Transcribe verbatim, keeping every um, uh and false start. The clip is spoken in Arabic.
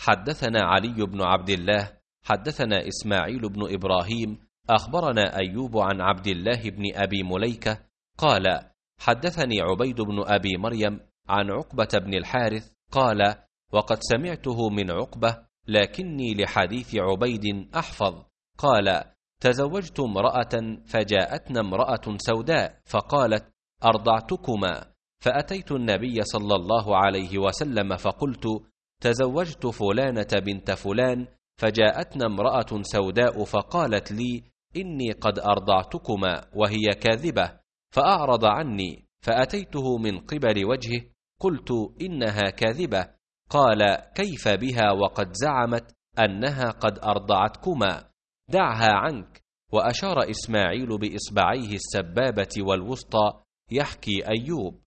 حدثنا علي بن عبد الله حدثنا إسماعيل بن إبراهيم أخبرنا أيوب عن عبد الله بن أبي مليكة قال حدثني عبيد بن أبي مريم عن عقبة بن الحارث قال وقد سمعته من عقبة لكني لحديث عبيد أحفظ قال تزوجت امرأة فجاءتنا امرأة سوداء فقالت أرضعتكما، فأتيت النبي صلى الله عليه وسلم فقلت تزوجت فلانة بنت فلان فجاءتنا امرأة سوداء فقالت لي إني قد أرضعتكما وهي كاذبة، فأعرض عني فأتيته من قبل وجهه قلت إنها كاذبة، قال كيف بها وقد زعمت أنها قد أرضعتكما، دعها عنك. وأشار إسماعيل بإصبعيه السبابة والوسطى يحكي أيوب